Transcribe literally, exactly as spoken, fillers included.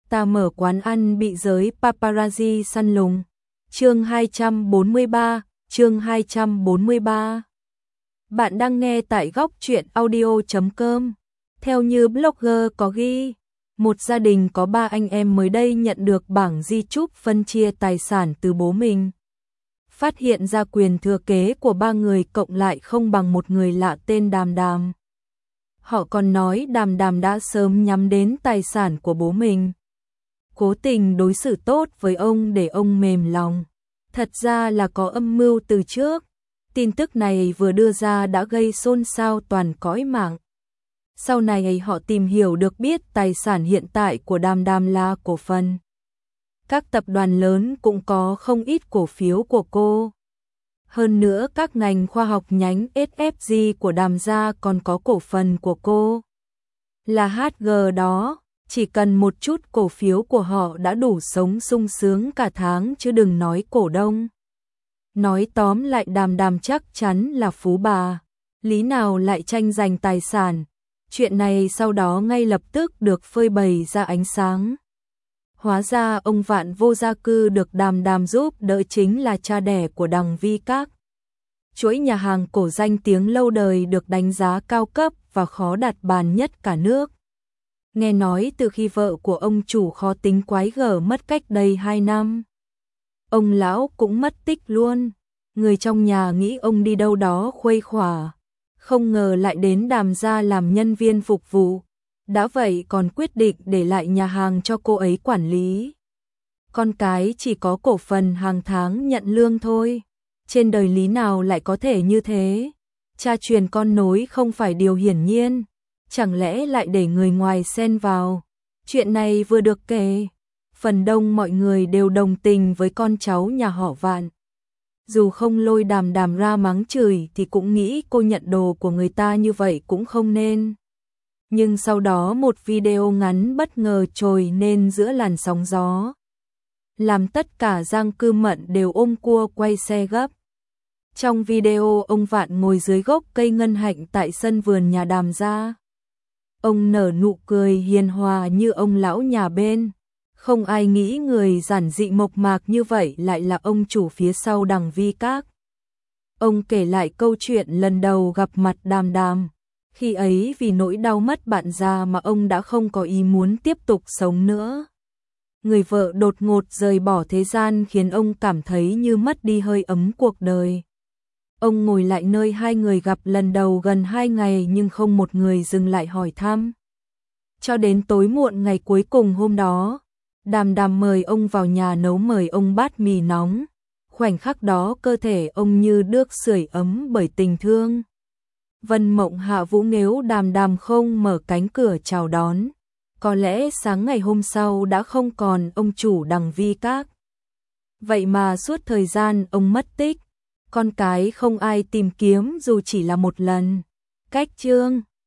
Ta mở quán ăn bị giới paparazzi săn lùng. Chương hai trăm bốn mươi ba, chương hai trăm bốn mươi ba. Bạn đang nghe tại góc truyện audio chấm com. Theo như blogger có ghi, một gia đình có ba anh em mới đây nhận được bảng di chúc phân chia tài sản từ bố mình. Phát hiện ra quyền thừa kế của ba người cộng lại không bằng một người lạ tên Đàm Đàm. Họ còn nói Đàm Đàm đã sớm nhắm đến tài sản của bố mình, cố tình đối xử tốt với ông để ông mềm lòng. Thật ra là có âm mưu từ trước. Tin tức này vừa đưa ra đã gây xôn xao toàn cõi mạng. Sau này họ tìm hiểu được biết tài sản hiện tại của Đàm Đàm là cổ phần. Các tập đoàn lớn cũng có không ít cổ phiếu của cô. Hơn nữa các ngành khoa học nhánh ét ép giê của Đàm gia còn có cổ phần của cô. Là hát giê đó, chỉ cần một chút cổ phiếu của họ đã đủ sống sung sướng cả tháng chứ đừng nói cổ đông. Nói tóm lại Đàm Đàm chắc chắn là phú bà, lý nào lại tranh giành tài sản. Chuyện này sau đó ngay lập tức được phơi bày ra ánh sáng. Hóa ra ông Vạn Vô Gia Cư được Đàm Đàm giúp đỡ chính là cha đẻ của Đằng Vi Các. Chuỗi nhà hàng cổ danh tiếng lâu đời được đánh giá cao cấp và khó đặt bàn nhất cả nước. Nghe nói từ khi vợ của ông chủ khó tính quái gở mất cách đây hai năm, ông lão cũng mất tích luôn. Người trong nhà nghĩ ông đi đâu đó khuây khỏa, không ngờ lại đến Đàm gia làm nhân viên phục vụ. Đã vậy còn quyết định để lại nhà hàng cho cô ấy quản lý. Con cái chỉ có cổ phần hàng tháng nhận lương thôi. Trên đời lý nào lại có thể như thế? Cha truyền con nối không phải điều hiển nhiên. Chẳng lẽ lại để người ngoài xen vào? Chuyện này vừa được kể, phần đông mọi người đều đồng tình với con cháu nhà họ Vạn. Dù không lôi Đàm Đàm ra mắng chửi thì cũng nghĩ cô nhận đồ của người ta như vậy cũng không nên. Nhưng sau đó một video ngắn bất ngờ trồi lên giữa làn sóng gió, làm tất cả Giang Cư Mận đều ôm cua quay xe gấp. Trong video ông Vạn ngồi dưới gốc cây ngân hạnh tại sân vườn nhà Đàm gia. Ông nở nụ cười hiền hòa như ông lão nhà bên. Không ai nghĩ người giản dị mộc mạc như vậy lại là ông chủ phía sau Đằng Vi Các. Ông kể lại câu chuyện lần đầu gặp mặt Đàm Đàm. Khi ấy vì nỗi đau mất bạn già mà ông đã không có ý muốn tiếp tục sống nữa. Người vợ đột ngột rời bỏ thế gian khiến ông cảm thấy như mất đi hơi ấm cuộc đời. Ông ngồi lại nơi hai người gặp lần đầu gần hai ngày nhưng không một người dừng lại hỏi thăm. Cho đến tối muộn ngày cuối cùng hôm đó, Đàm Đàm mời ông vào nhà nấu mời ông bát mì nóng. Khoảnh khắc đó cơ thể ông như được sưởi ấm bởi tình thương. Vân Mộng Hạ Vũ nếu Đàm Đàm không mở cánh cửa chào đón, có lẽ sáng ngày hôm sau đã không còn ông chủ Đằng Vi Các. Vậy mà suốt thời gian ông mất tích, con cái không ai tìm kiếm dù chỉ là một lần. Cách chương